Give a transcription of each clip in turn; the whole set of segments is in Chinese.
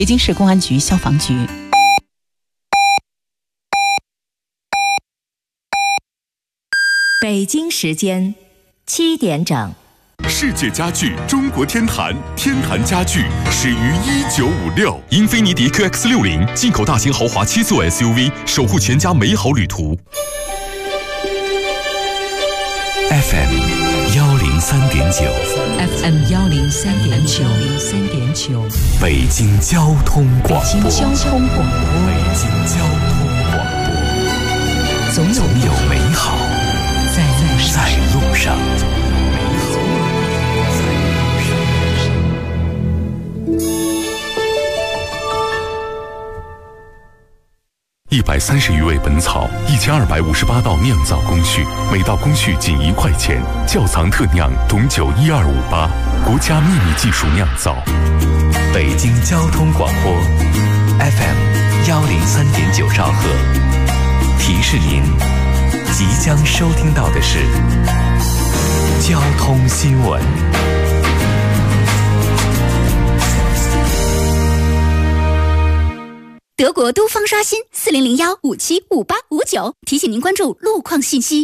北京市公安局消防局。 北京时间7点整。 世界家具中国天坛，天坛家具始于1956。英菲尼迪 QX60 进口大型豪华7座 SUV， 守护全家美好旅途。FM 103.9，FM 103.9， 北京交通广播，总有美好在路上。130余味本草，1258道酿造工序，每道工序仅1块钱。窖藏特酿董酒12588，国家秘密技术酿造。北京交通广播 FM 103.9兆赫，提示您即将收听到的是交通新闻。 德国都方刷新4001575859，提醒您关注路况信息。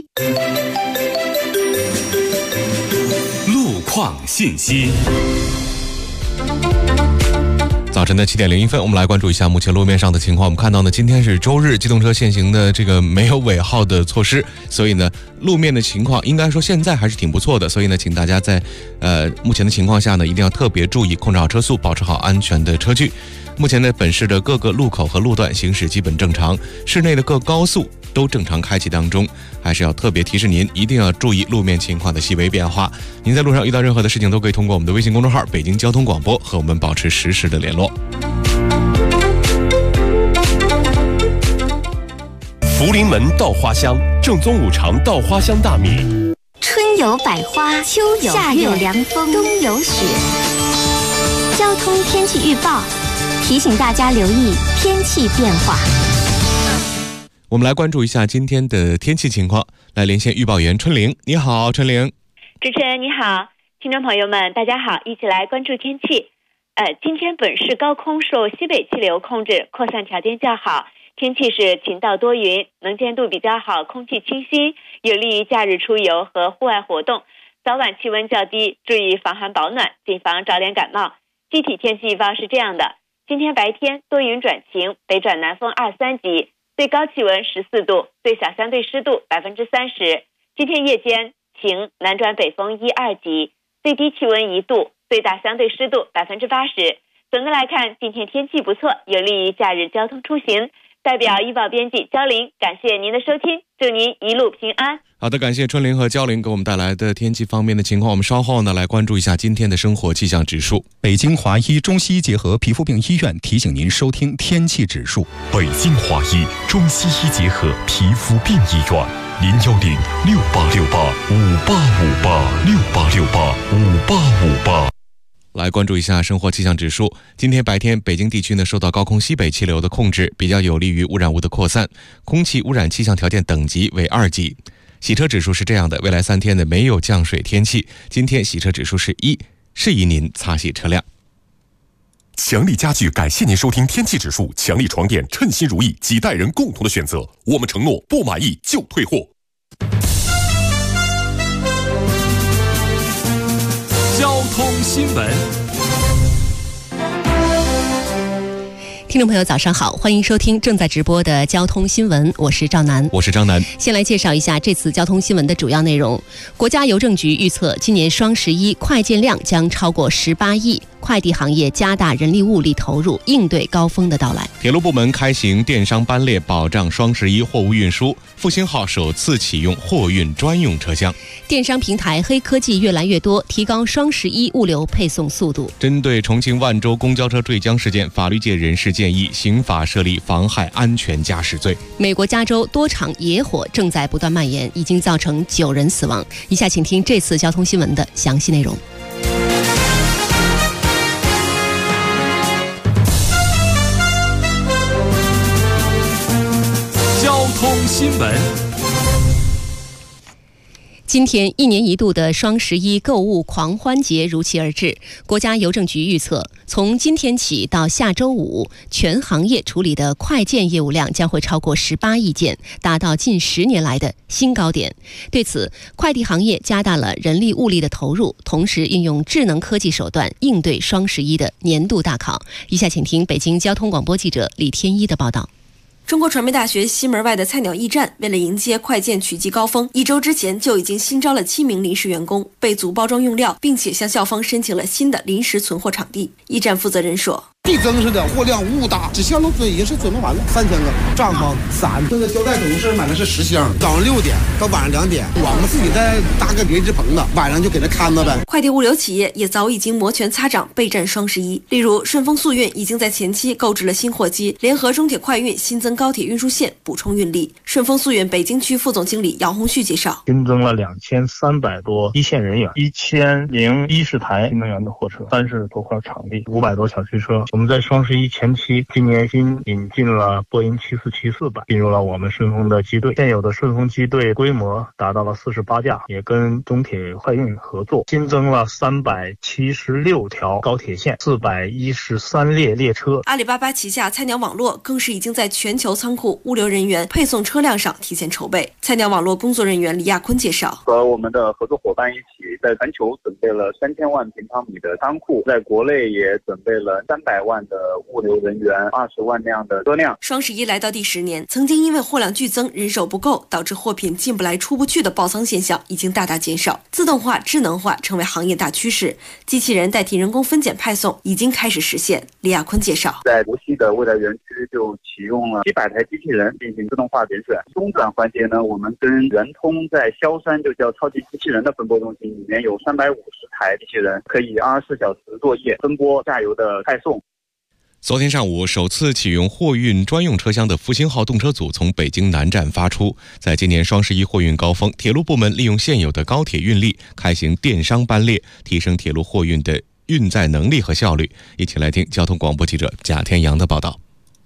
路况信息。 早晨的7点01分，我们来关注一下目前路面上的情况。我们看到呢，今天是周日，机动车限行的这个没有尾号的措施，所以呢，路面的情况应该说现在还是挺不错的。所以呢，请大家在目前的情况下呢，一定要特别注意控制好车速，保持好安全的车距。目前呢，本市的各个路口和路段行驶基本正常，市内的各高速都正常开启当中，还是要特别提示您一定要注意路面情况的细微变化。您在路上遇到任何的事情，都可以通过我们的微信公众号北京交通广播和我们保持实时的联络。 福临门稻花香，正宗五常稻花香大米。 春有百花，秋有夏有凉风，冬有雪。交通天气预报提醒大家留意天气变化。 我们来关注一下今天的天气情况，来连线预报员春玲。你好，春玲。 主持人你好，听众朋友们大家好，一起来关注天气。今天本市高空受西北气流控制，扩散条件较好，天气是晴到多云，能见度比较好，空气清新，有利于假日出游和户外活动。早晚气温较低，注意防寒保暖，谨防着凉感冒。具体天气预报是这样的：今天白天多云转晴，北转南风2、3级，最高气温14度，最小相对湿度30%。今天夜间晴，南转北风1、2级，最低气温1度，最大相对湿度80%。总的来看，今天天气不错，有利于假日交通出行。代表预报编辑焦玲，感谢您的收听，祝您一路平安。 好的，感谢春玲和焦玲给我们带来的天气方面的情况。我们稍后呢来关注一下今天的生活气象指数。 北京华医中西医结合皮肤病医院提醒您收听天气指数。 北京华医中西医结合皮肤病医院，010-6868-5858，6868-5858。 来关注一下生活气象指数。今天白天，北京地区呢受到高空西北气流的控制，比较有利于污染物的扩散，空气污染气象条件等级为2级。洗车指数是这样的，未来3天呢没有降水天气，今天洗车指数是1，适宜您擦洗车辆。 强力家具感谢您收听天气指数，强力床垫称心如意，几代人共同的选择，我们承诺不满意就退货。交通新闻。 听众朋友早上好，欢迎收听正在直播的交通新闻，我是赵楠。 我是张楠。 先来介绍一下这次交通新闻的主要内容。国家邮政局预测，今年双11快件量将超过18亿，快递行业加大人力物力投入，应对高峰的到来。 铁路部门开行电商班列，保障双11货物运输。复兴号首次启用货运专用车厢。 电商平台黑科技越来越多，提高双11物流配送速度。 针对重庆万州公交车坠江事件，法律界人士建议刑法设立妨害安全驾驶罪。 美国加州多场野火正在不断蔓延，已经造成9人死亡。以下请听这次交通新闻的详细内容。 交通新闻。 今天一年一度的双11购物狂欢节如期而至。国家邮政局预测，从今天起到下周五，全行业处理的快件业务量将会超过18亿件，达到近10年来的新高点。对此，快递行业加大了人力物力的投入，同时运用智能科技手段应对双11的年度大考。以下请听北京交通广播记者李天一的报道。 中国传媒大学西门外的菜鸟驿站，为了迎接快件取季高峰，1周之前就已经新招了7名临时员工，备足包装用料，并且向校方申请了新的临时存货场地。驿站负责人说：“ 递增似的，货量无大，这项目也是准备完了，3000个帐篷伞，这个胶带总共是买的是10箱，早上6点到晚上2点，我们自己再搭个别致棚子，晚上就给他看着呗。” 快递物流企业也早已经摩拳擦掌备战双11，例如顺丰速运已经在前期购置了新货机，联合中铁快运新增高铁运输线补充运力。顺丰速运北京区副总经理姚红旭介绍， 新增了2300多一线人员，1010台新能源的货车，30多块场地，500多小汽车。我们在双11前期，今年新引进了波音747-400版，进入了我们顺丰的机队。现有的顺丰机队规模达到了48架，也跟中铁快运合作，新增了376条高铁线，413列列车。 阿里巴巴旗下菜鸟网络更是已经在全球仓库、物流人员、配送车辆上提前筹备。菜鸟网络工作人员李亚坤介绍， 和我们的合作伙伴一起，在全球准备了3000万平方米的仓库，在国内也准备了300万的物流人员，20万辆的车辆。 双11来到第10年，曾经因为货量剧增、人手不够，导致货品进不来、出不去的爆仓现象已经大大减少。自动化、智能化成为行业大趋势，机器人代替人工分拣派送已经开始实现。李亚坤介绍， 在无锡的未来园区就启用了700台机器人进行自动化点选。中转环节呢，我们跟圆通在萧山就叫超级机器人的分拨中心，里面有350台机器人，可以24小时作业，分拨下游的派送。 昨天上午，首次启用货运专用车厢的复兴号动车组从北京南站发出。在今年双11货运高峰，铁路部门利用现有的高铁运力开行电商班列，提升铁路货运的运载能力和效率。一起来听交通广播记者贾天阳的报道。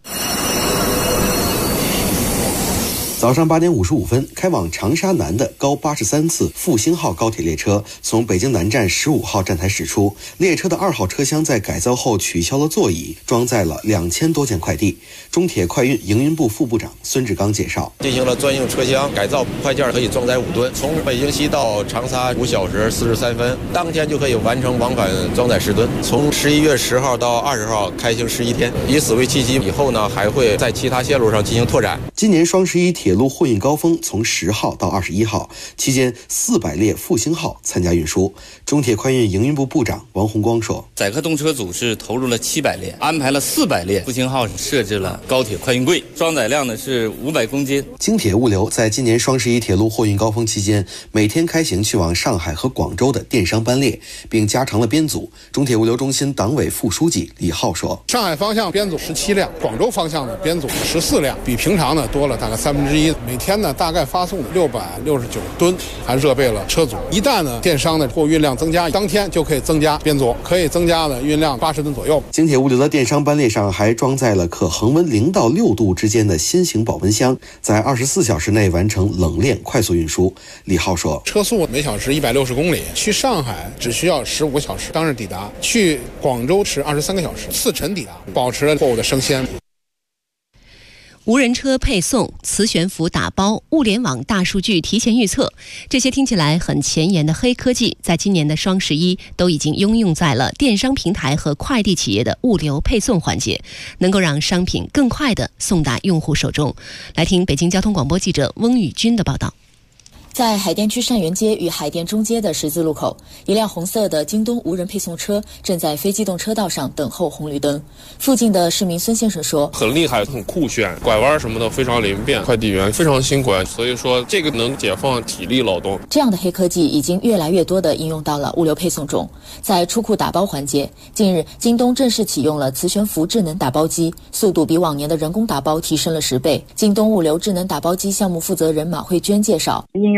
早上8点55分，开往长沙南的高83次复兴号高铁列车从北京南站15号站台驶出。列车的2号车厢在改造后取消了座椅，装载了2000多件快递。中铁快运营运部副部长孙志刚介绍， 进行了专用车厢改造，快件可以装载5吨，从北京西到长沙5小时43分，当天就可以完成往返装载10吨。从11月10号到20号开行11天，以此为契机，以后呢还会在其他线路上进行拓展。 今年双11铁路货运高峰从10号到21号期间，400列复兴号参加运输。中铁快运营运部部长王洪光说， 载客动车组是投入了700列，安排了400列复兴号设置了高铁快运柜，装载量呢是500公斤。 京铁物流在今年双11铁路货运高峰期间，每天开行去往上海和广州的电商班列，并加长了编组。中铁物流中心党委副书记李浩说， 上海方向编组17辆，广州方向的编组14辆，比平常呢多了大概1/3。每天呢大概发送669吨，还热备了车组。一旦呢电商的货运量增加，当天就可以增加编组，可以增加的运量80吨左右。 京铁物流的电商班列上还装载了可恒温0到6度之间的新型保温箱，在24小时内完成冷链快速运输。李浩说， 车速每小时160公里，去上海只需要15小时当日抵达，去广州是23个小时，4晨抵达，保持了货物的生鲜。 无人车配送、磁悬浮打包、物联网大数据提前预测，这些听起来很前沿的黑科技，在今年的双11都已经应用在了电商平台和快递企业的物流配送环节，能够让商品更快地送达用户手中。来听北京交通广播记者翁宇军的报道。 在海淀区善园街与海淀中街的十字路口，一辆红色的京东无人配送车正在非机动车道上等候红绿灯。附近的市民孙先生说， 很厉害，很酷炫，拐弯什么的非常灵便，快递员非常辛苦，所以说这个能解放体力劳动。 这样的黑科技已经越来越多地应用到了物流配送中。在出库打包环节，近日京东正式启用了磁悬浮智能打包机，速度比往年的人工打包提升了10倍。京东物流智能打包机项目负责人马慧娟介绍， 应用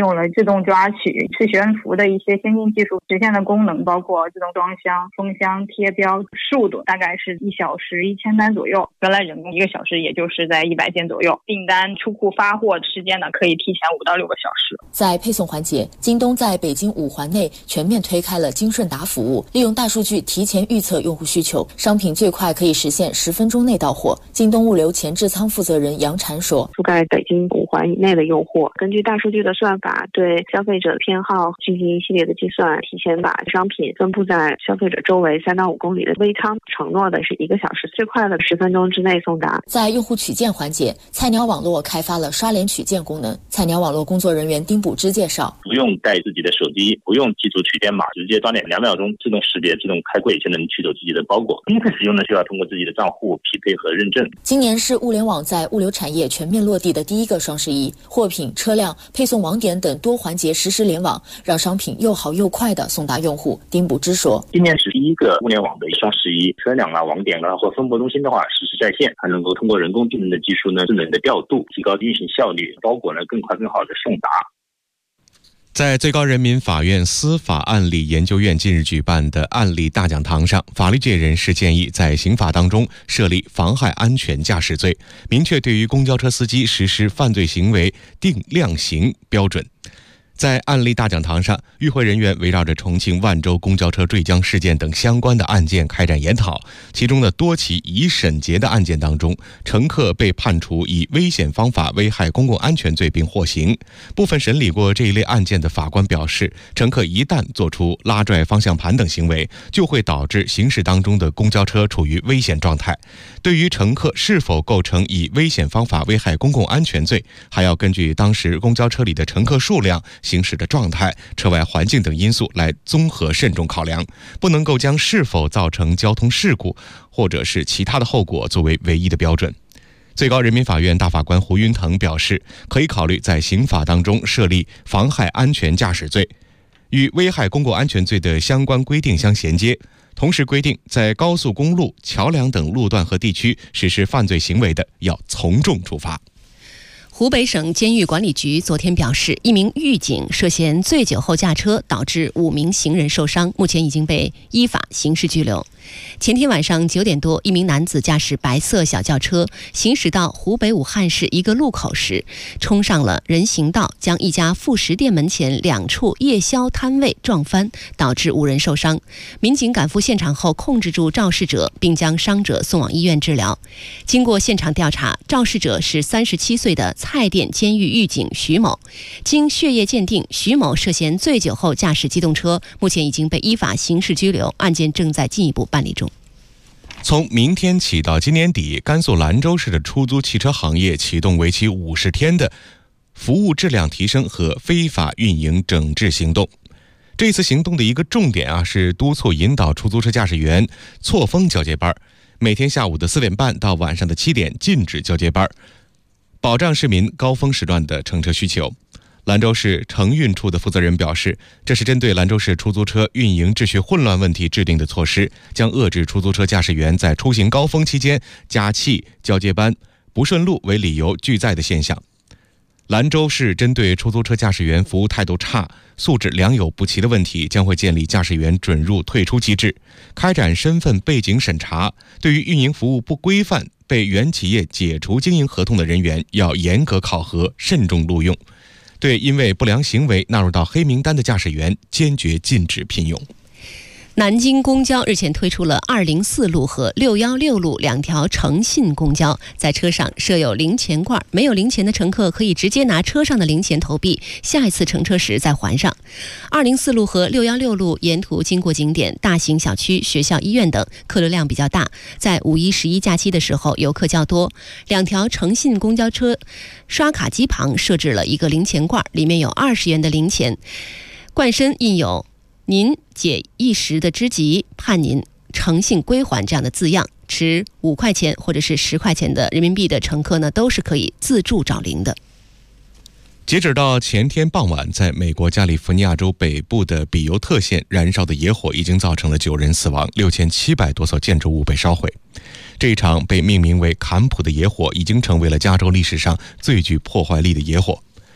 用了自动抓取磁悬浮的一些先进技术实现的功能，包括自动装箱、封箱、贴标，速度大概是1小时1000单左右，原来人工1个小时也就是在100件左右，订单出库发货时间呢可以提前5到6个小时。 在配送环节，京东在北京5环内全面推开了京顺达服务，利用大数据提前预测用户需求，商品最快可以实现10分钟内到货。京东物流前置仓负责人杨婵说， 覆盖北京5环以内的用户，根据大数据的算法，对消费者偏好进行一系列的计算，提前把商品分布在消费者周围3到5公里的微仓，承诺的是1个小时，最快的10分钟之内送达。 在用户取件环节，菜鸟网络开发了刷脸取件功能。菜鸟网络工作人员丁补之介绍， 不用带自己的手机，不用记住取件码，直接刷脸2秒钟自动识别、自动开柜就能取走自己的包裹。第一次使用呢，就要通过自己的账户匹配和认证。 今年是物联网在物流产业全面落地的第一个双11，货品、车辆、配送网点等多环节实时联网，让商品又好又快地送达用户。丁补之说， 今年是第一个物联网的双11，车辆网点或分拨中心的话实时在线，还能够通过人工智能的技术呢，智能的调度，提高运行效率，包裹呢更快更好的送达。 在最高人民法院司法案例研究院近日举办的案例大讲堂上，法律界人士建议在刑法当中设立妨害安全驾驶罪，明确对于公交车司机实施犯罪行为定量刑标准。在案例大讲堂上，与会人员围绕着重庆万州公交车坠江事件等相关的案件开展研讨。其中的多起已审结的案件当中，乘客被判处以危险方法危害公共安全罪并获刑。部分审理过这一类案件的法官表示，乘客一旦做出拉拽方向盘等行为，就会导致行驶当中的公交车处于危险状态。对于乘客是否构成以危险方法危害公共安全罪，还要根据当时公交车里的乘客数量、行驶的状态、车外环境等因素来综合慎重考量，不能够将是否造成交通事故或者是其他的后果作为唯一的标准。最高人民法院大法官胡云腾表示，可以考虑在刑法当中设立妨害安全驾驶罪，与危害公共安全罪的相关规定相衔接，同时规定在高速公路、桥梁等路段和地区实施犯罪行为的，要从重处罚。 湖北省监狱管理局昨天表示，一名狱警涉嫌醉酒后驾车，导致5名行人受伤，目前已经被依法刑事拘留。前天晚上9点多，一名男子驾驶白色小轿车行驶到湖北武汉市一个路口时，冲上了人行道，将一家副食店门前2处夜宵摊位撞翻，导致5人受伤。民警赶赴现场后控制住肇事者，并将伤者送往医院治疗。经过现场调查，肇事者是37岁的蔡甸监狱狱警徐某。经血液鉴定，徐某涉嫌醉酒后驾驶机动车，目前已经被依法刑事拘留，案件正在进一步办理中。 从明天起到今年底，甘肃兰州市的出租汽车行业启动为期50天的服务质量提升和非法运营整治行动。这次行动的一个重点是督促引导出租车驾驶员错峰交接班，每天下午的4点半到晚上的7点禁止交接班，保障市民高峰时段的乘车需求。兰州市承运处的负责人表示，这是针对兰州市出租车运营秩序混乱问题制定的措施，将遏制出租车驾驶员在出行高峰期间加气、交接班、不顺路为理由拒载的现象。兰州市针对出租车驾驶员服务态度差、素质良莠不齐的问题，将会建立驾驶员准入退出机制，开展身份背景审查。对于运营服务不规范、被原企业解除经营合同的人员，要严格考核、慎重录用。对因为不良行为纳入到黑名单的驾驶员，坚决禁止聘用。 南京公交日前推出了204路和616路2条诚信公交，在车上设有零钱罐，没有零钱的乘客可以直接拿车上的零钱投币，下一次乘车时再还上。204路和616路沿途经过景点、大型小区、学校、医院等，客流量比较大，在5一、11假期的时候游客较多。2条诚信公交车刷卡机旁设置了一个零钱罐，里面有20元的零钱，罐身印有您解一时的之急，盼您诚信归还这样的字样。持5块钱或者是10块钱的人民币的乘客呢，都是可以自助找零的。 截止到前天傍晚，在美国加利福尼亚州北部的比尤特县燃烧的野火已经造成了9人死亡，6700多所建筑物被烧毁。这一场被命名为坎普的野火已经成为了加州历史上最具破坏力的野火。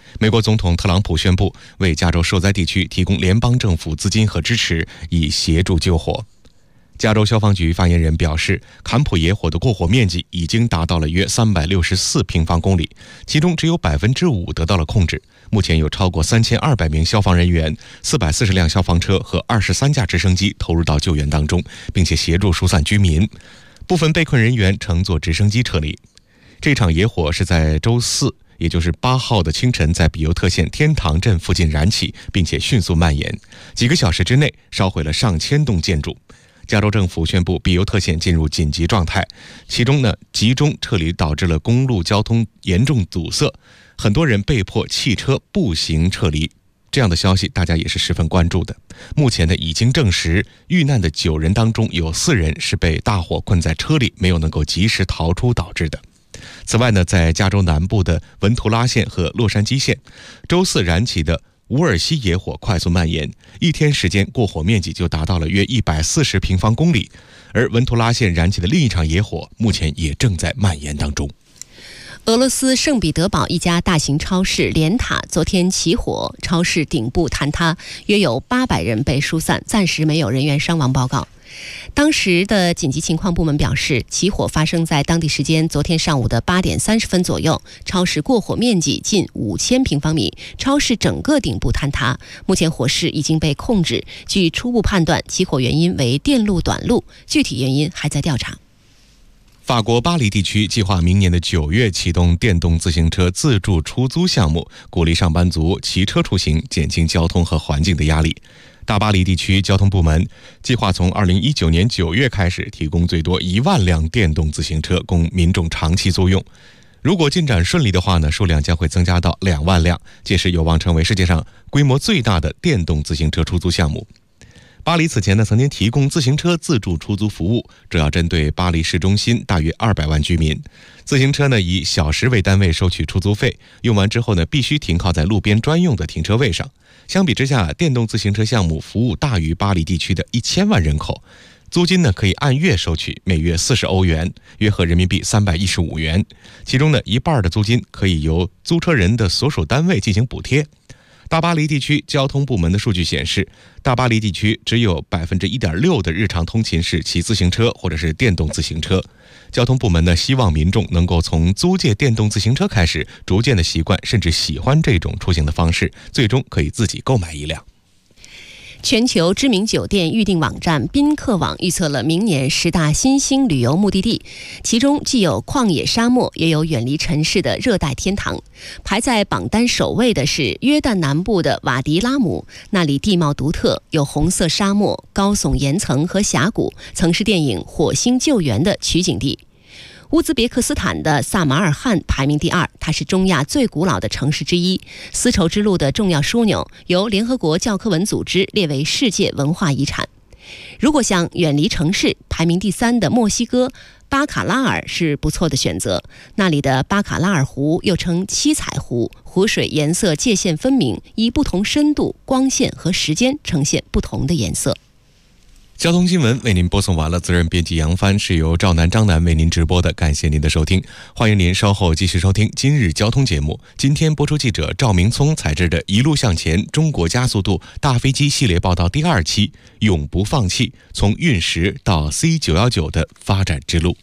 美国总统特朗普宣布为加州受灾地区提供联邦政府资金和支持，以协助救火。加州消防局发言人表示，坎普野火的过火面积已经达到了约364平方公里，其中只有5%得到了控制。目前有超过3200名消防人员、440辆消防车和23架直升机投入到救援当中，并且协助疏散居民。部分被困人员乘坐直升机撤离。这场野火是在周4，也就是8号的清晨，在比尤特县天堂镇附近燃起，并且迅速蔓延，几个小时之内烧毁了上千栋建筑。加州政府宣布比尤特县进入紧急状态，其中呢，集中撤离导致了公路交通严重堵塞，很多人被迫汽车、步行撤离。这样的消息大家也是十分关注的。目前呢，已经证实遇难的9人当中有4人是被大火困在车里，没有能够及时逃出导致的。此外呢，在加州南部的文图拉县和洛杉矶县，周4燃起的伍尔西野火快速蔓延，一天时间过火面积就达到了约140平方公里。而文图拉县燃起的另一场野火目前也正在蔓延当中。 俄罗斯圣彼得堡一家大型超市连塔昨天起火，超市顶部坍塌，约有800人被疏散，暂时没有人员伤亡报告。当时的紧急情况部门表示，起火发生在当地时间昨天上午的8点30分左右，超市过火面积近5000平方米，超市整个顶部坍塌。目前火势已经被控制，据初步判断，起火原因为电路短路，具体原因还在调查。 法国巴黎地区计划明年的9月启动电动自行车自助出租项目，鼓励上班族骑车出行，减轻交通和环境的压力。大巴黎地区交通部门计划从2019年9月开始提供最多1万辆电动自行车供民众长期租用。如果进展顺利的话呢，数量将会增加到2万辆，届时有望成为世界上规模最大的电动自行车出租项目。巴黎此前呢曾经提供自行车自助出租服务，主要针对巴黎市中心大约200万居民。自行车呢以小时为单位收取出租费，用完之后呢必须停靠在路边专用的停车位上。相比之下，电动自行车项目服务大于巴黎地区的1000万人口，租金呢可以按月收取，每月40欧元，约合人民币315元。其中呢一半的租金可以由租车人的所属单位进行补贴。大巴黎地区交通部门的数据显示，大巴黎地区只有 1.6% 的日常通勤是骑自行车或者是电动自行车。交通部门呢希望民众能够从租借电动自行车开始，逐渐的习惯甚至喜欢这种出行的方式，最终可以自己购买一辆。 全球知名酒店预订网站宾客网预测了明年10大新兴旅游目的地，其中既有旷野沙漠，也有远离城市的热带天堂。排在榜单首位的是约旦南部的瓦迪拉姆，那里地貌独特，有红色沙漠、高耸岩层和峡谷，曾是电影《火星救援》的取景地。乌兹别克斯坦的萨马尔罕排名第2，它是中亚最古老的城市之一，丝绸之路的重要枢纽，由联合国教科文组织列为世界文化遗产。如果想远离城市，排名第3的墨西哥巴卡拉尔是不错的选择。那里的巴卡拉尔湖又称七彩湖，湖水颜色界限分明，以不同深度、光线和时间呈现不同的颜色。 交通新闻为您播送完了，责任编辑杨帆，是由赵南、张楠为您直播的，感谢您的收听，欢迎您稍后继续收听今日交通节目。今天播出记者赵明聪采制的《一路向前：中国加速度大飞机系列报道》第2期，永不放弃，从运10到 C919 的发展之路。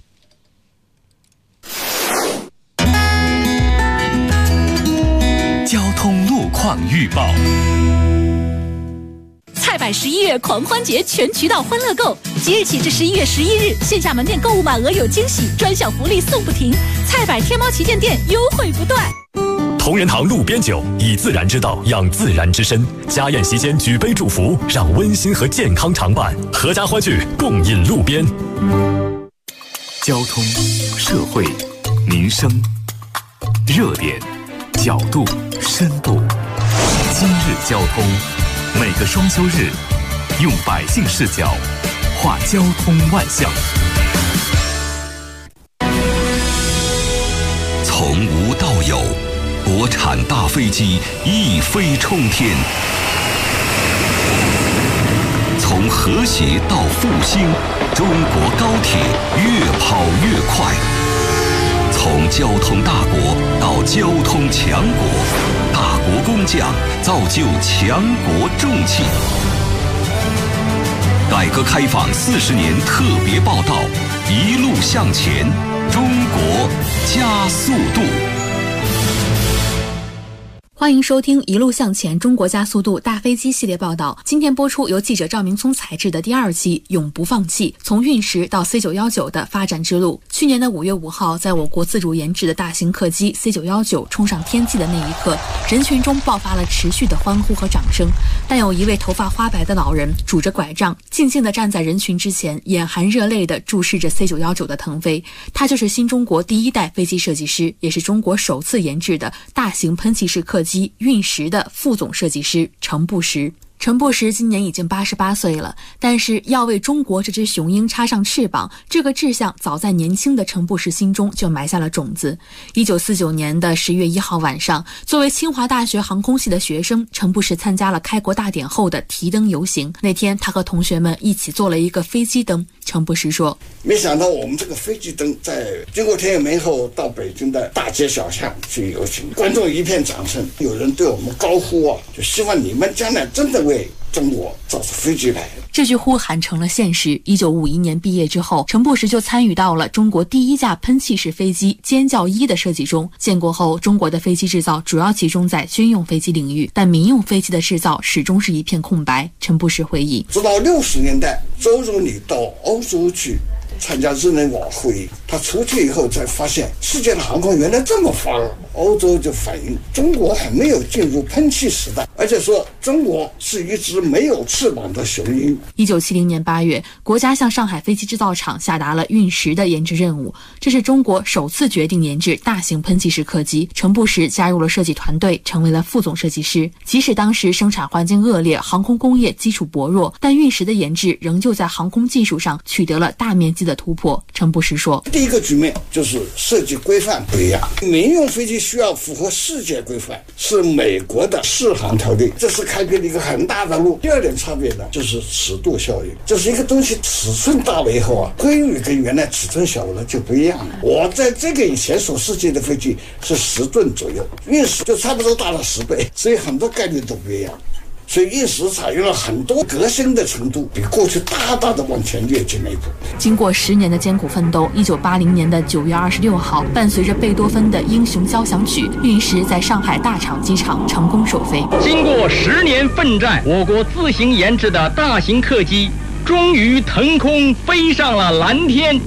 交通路况预报。 菜百11月狂欢节全渠道欢乐购，即日起至11月11日，线下门店购物满额有惊喜，专享福利送不停。菜百天猫旗舰店优惠不断。 同仁堂路边酒，以自然之道养自然之身。家宴席间举杯祝福，让温馨和健康常伴。阖家欢聚，共饮路边。交通、社会、民生，热点、角度、深度。今日交通。每个双休日，用百姓视角画交通万象。从无到有，国产大飞机一飞冲天；从和谐到复兴，中国高铁越跑越快；从从交通大国到交通强国，大国工匠造就强国重器。改革开放40年特别报道，一路向前，中国加速度。 欢迎收听《一路向前，中国加速度》大飞机系列报道。今天播出由记者赵明聪采制的第2期《永不放弃：从运10到 C919 的发展之路》。去年的5月5号，在我国自主研制的大型客机 C919 冲上天际的那一刻，人群中爆发了持续的欢呼和掌声。但有一位头发花白的老人拄着拐杖，静静地站在人群之前，眼含热泪地注视着 C919 的腾飞。他就是新中国第1代飞机设计师，也是中国首次研制的大型喷气式客机运10的副总设计师程步实。程步实今年已经88岁了，但是要为中国这只雄鹰插上翅膀，这个志向早在年轻的程步实心中就埋下了种子。1949年的10月1号晚上，作为清华大学航空系的学生，程步实参加了开国大典后的提灯游行。那天他和同学们一起做了一个飞机灯。程步实说， 没想到我们这个飞机灯在经过天安门后到北京的大街小巷去游行，观众一片掌声，有人对我们高呼啊，就希望你们将来真的为中国造出飞机来。 这句呼喊成了现实。1951年毕业之后，程步实就参与到了中国第1架喷气式飞机尖叫1的设计中。建国后，中国的飞机制造主要集中在军用飞机领域，但民用飞机的制造始终是一片空白。程步实回忆， 直到60年代，周总理到欧洲去参加日内瓦会议，他出去以后才发现世界的航空原来这么发达。欧洲就反映中国还没有进入喷气时代，而且说中国是一只没有翅膀的雄鹰。 1970年8月，国家向上海飞机制造厂下达了运10的研制任务，这是中国首次决定研制大型喷气式客机。程步实加入了设计团队，成为了副总设计师。即使当时生产环境恶劣，航空工业基础薄弱，但运10的研制仍旧在航空技术上取得了大面积的突破。程步实说， 第一个局面就是设计规范不一样，民用飞机需要符合世界规范，是美国的适航条例，这是开辟了一个很大的路。第二点差别呢，就是尺度效应，就是一个东西尺寸大了以后啊，规律跟原来尺寸小了就不一样了。我在这个以前所设计的飞机是10吨左右，运10就差不多大了10倍，所以很多概念都不一样。所以运10采用了很多革新的程度，比过去大大的往前跃进了一步。 经过10年的艰苦奋斗，1980年的9月26号，伴随着贝多芬的《英雄交响曲》，运10在上海大厂机场成功首飞。 经过10年奋战，我国自行研制的大型客机终于腾空飞上了蓝天。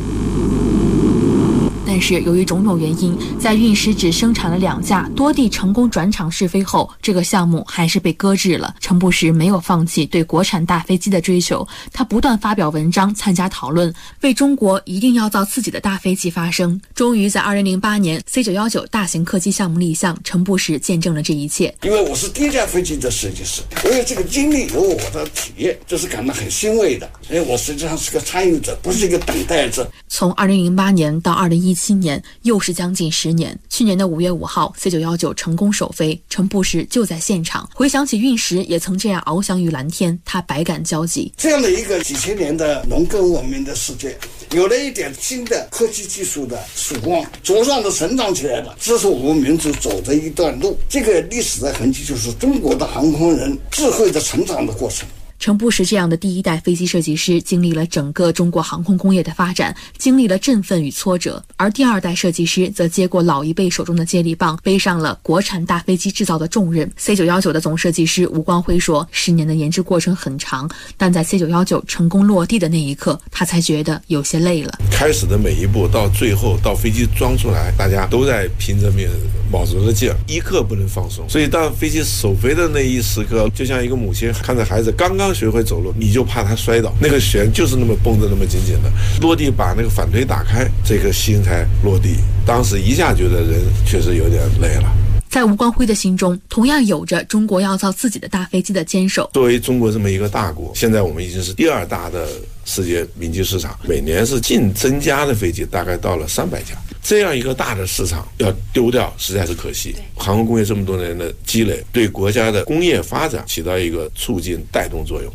但是由于种种原因，在运10只生产了2架，多地成功转场试飞后，这个项目还是被搁置了。程步实没有放弃对国产大飞机的追求，他不断发表文章，参加讨论，为中国一定要造自己的大飞机发声。终于在2008年 C919 大型客机项目立项，程步实见证了这一切。 因为我是第1架飞机的设计师，我有这个经历，有我的体验，这是感到很欣慰的。因为我实际上是个参与者，不是一个等待者。 从2008年到2017年，又是将近10年。去年的5月5号 ，C919 成功首飞，程步实就在现场。回想起运10也曾这样翱翔于蓝天，他百感交集。 这样的一个几千年的农耕文明的世界，有了一点新的科技技术的曙光，茁壮的成长起来了。这是我们民族走的一段路，这个历史的痕迹就是中国的航空人智慧的成长的过程。 程步实这样的第1代飞机设计师，经历了整个中国航空工业的发展，经历了振奋与挫折；而第2代设计师则接过老一辈手中的接力棒，背上了国产大飞机制造的重任。C919 的总设计师吴光辉说，10年的研制过程很长，但在 C919 成功落地的那一刻，他才觉得有些累了。 开始的每一步到最后到飞机装出来，大家都在拼着命卯足了劲儿，一刻不能放松。所以当飞机首飞的那一时刻，就像一个母亲看着孩子刚刚学会走路，你就怕他摔倒，那个弦就是那么绷着那么紧紧的，落地把那个反推打开，这颗心才落地。当时一下觉得人确实有点累了。 在吴光辉的心中，同样有着中国要造自己的大飞机的坚守。 作为中国这么一个大国，现在我们已经是第2大的世界民机市场，每年是净增加的飞机大概到了300架。这样一个大的市场要丢掉实在是可惜。航空工业这么多年的积累，对国家的工业发展起到一个促进带动作用。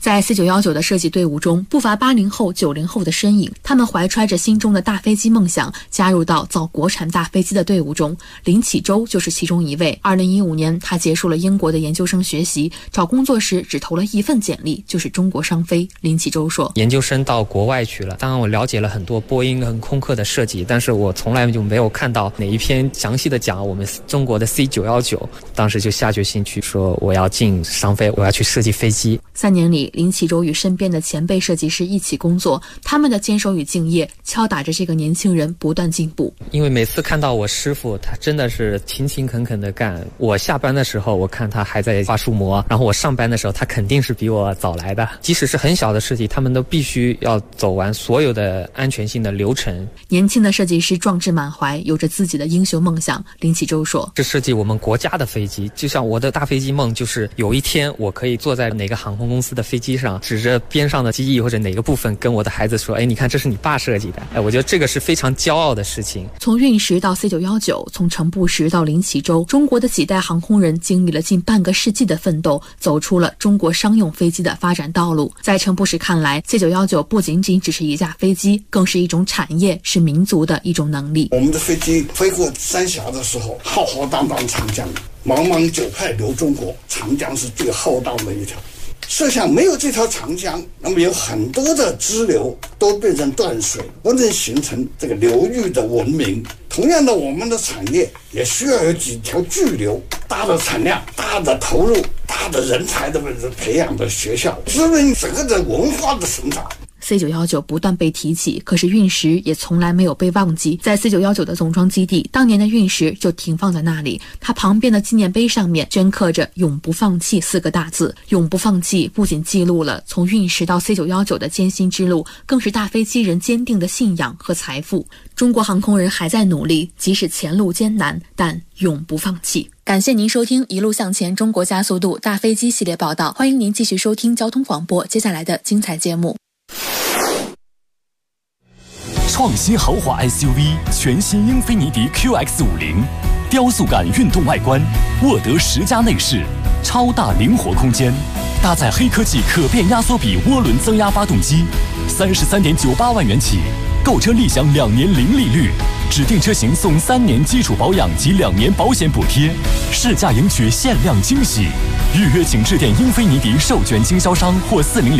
在 C919 的设计队伍中，不乏80后、90后的身影，他们怀揣着心中的大飞机梦想，加入到造国产大飞机的队伍中。林启周就是其中一位。2015年，他结束了英国的研究生学习，找工作时只投了1份简历，就是中国商飞。林启周说：“ 研究生到国外去了，当然我了解了很多波音跟空客的设计，但是我从来就没有看到哪一篇详细的讲我们中国的 C919。当时就下决心去说，我要进商飞，我要去设计飞机。 3年里，林启周与身边的前辈设计师一起工作，他们的坚守与敬业敲打着这个年轻人不断进步。 因为每次看到我师傅，他真的是勤勤恳恳的干。我下班的时候，我看他还在画树模，然后我上班的时候，他肯定是比我早来的。即使是很小的设计，他们都必须要走完所有的安全性的流程。 年轻的设计师壮志满怀，有着自己的英雄梦想。林启周说：“ 是设计我们国家的飞机，就像我的大飞机梦，就是有一天我可以坐在哪个航空公司的飞机上，指着边上的机翼或者哪个部分跟我的孩子说，你看这是你爸设计的。我觉得这个是非常骄傲的事情。” 从运10到 C919，从程步实到林启周，中国的几代航空人经历了近半个世纪的奋斗，走出了中国商用飞机的发展道路。在程步实看来， C919 不仅仅只是一架飞机，更是一种产业，是民族的一种能力。 我们的飞机飞过三峡的时候，浩浩荡荡长江，茫茫九派流中国，长江是最浩荡的一条。设想没有这条长江，那么有很多的支流都变成断水，不能形成这个流域的文明。同样的，我们的产业也需要有几条巨流，大的产量、大的投入、大的人才的培养的学校，滋润整个的文化的成长。 C919 不断被提起，可是运10也从来没有被忘记。在 C919 的总装基地，当年的运10就停放在那里，它旁边的纪念碑上面镌刻着永不放弃4个大字。永不放弃不仅记录了从运10到 C919 的艰辛之路，更是大飞机人坚定的信仰和财富。中国航空人还在努力，即使前路艰难，但永不放弃。感谢您收听一路向前中国加速度大飞机系列报道，欢迎您继续收听交通广播接下来的精彩节目。 创新豪华 SUV 全新英菲尼迪 QX50， 雕塑感运动外观，沃德10加内饰，超大灵活空间，搭载黑科技可变压缩比涡轮增压发动机，33.98万元起，购车立享2年零利率，指定车型送3年基础保养及2年保险补贴，试驾赢取限量惊喜。预约请致电英菲尼迪授权经销商或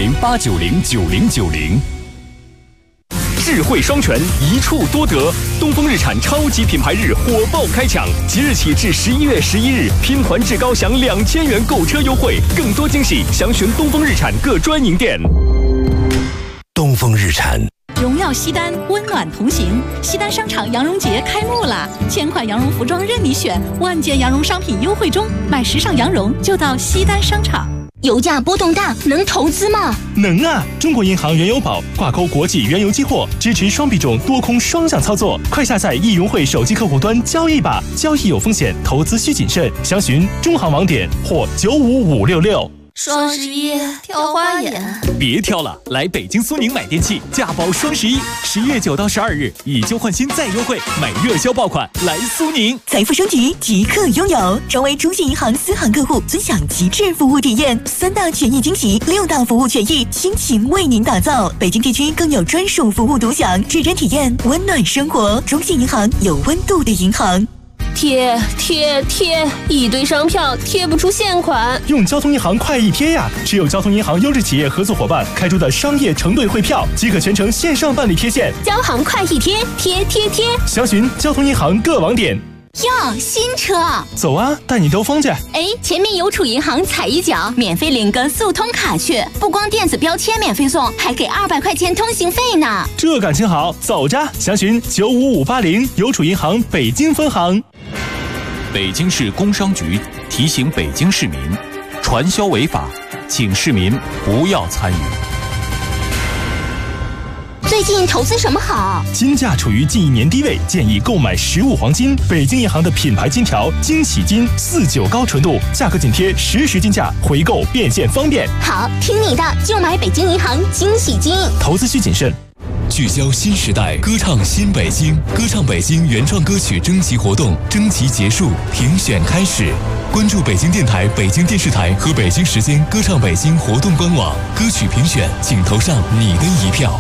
400-890-9090。 智慧双全，一处多得。东风日产超级品牌日火爆开抢，即日起至11月11日，拼团至高享2000元购车优惠，更多惊喜，详询东风日产各专营店。 东风日产。 荣耀西单，温暖同行。西单商场羊绒节开幕了，1000款羊绒服装任你选，万件羊绒商品优惠中，买时尚羊绒就到西单商场。 油价波动大，能投资吗？ 能啊！中国银行原油宝挂钩国际原油期货，支持双币种多空双向操作。快下载易融汇手机客户端交易吧，交易有风险，投资需谨慎。详询中行网点或95566。 双11挑花眼， 别挑了，来北京苏宁买电器，价包双11，11月9到12日，以旧换新再优惠，买热销爆款，来苏宁。 财富升级即刻拥有，成为中信银行私行客户，尊享极致服务体验，3大权益惊喜，6大服务权益，倾情为您打造。北京地区更有专属服务独享，认真体验温暖生活。中信银行有温度的银行。 贴，一堆商票贴不出现款， 用交通银行快易贴呀！持有交通银行优质企业合作伙伴开出的商业承兑汇票，即可全程线上办理贴现。 交行快易贴，贴！ 详询交通银行各网点。 哟，新车！ 走啊，带你兜风去。 前面邮储银行踩一脚，免费领个速通卡去，不光电子标签免费送，还给200块钱通行费呢。 这感情好，走着！详询95580邮储银行北京分行。 北京市工商局提醒北京市民，传销违法，请市民不要参与。 最近投资什么好？ 金价处于近1年低位，建议购买实物黄金。北京银行的品牌金条惊喜金49高纯度，价格紧贴实时金价，回购变现方便。 好，听你的，就买北京银行惊喜金。 投资需谨慎。 聚焦新时代，歌唱新北京。歌唱北京原创歌曲征集活动征集结束，评选开始。关注北京电台、北京电视台和北京时间歌唱北京活动官网，歌曲评选，请投上你的一票。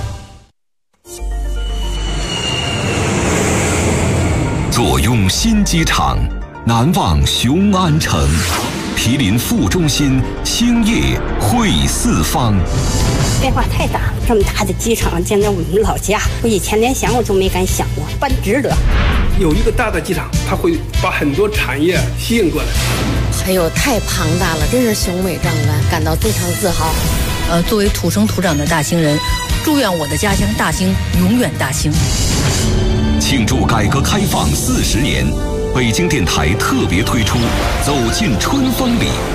坐拥新机场，难忘雄安城。毗邻副中心，兴业汇四方。 变化太大，这么大的机场，简直我们老家，我以前连想我都没敢想过，办值得。 有一个大的机场，它会把很多产业吸引过来。 哎呦，太庞大了，真是雄伟壮观，感到非常自豪。 作为土生土长的大兴人，祝愿我的家乡大兴永远大兴。 庆祝改革开放40年，北京电台特别推出《走进春风里》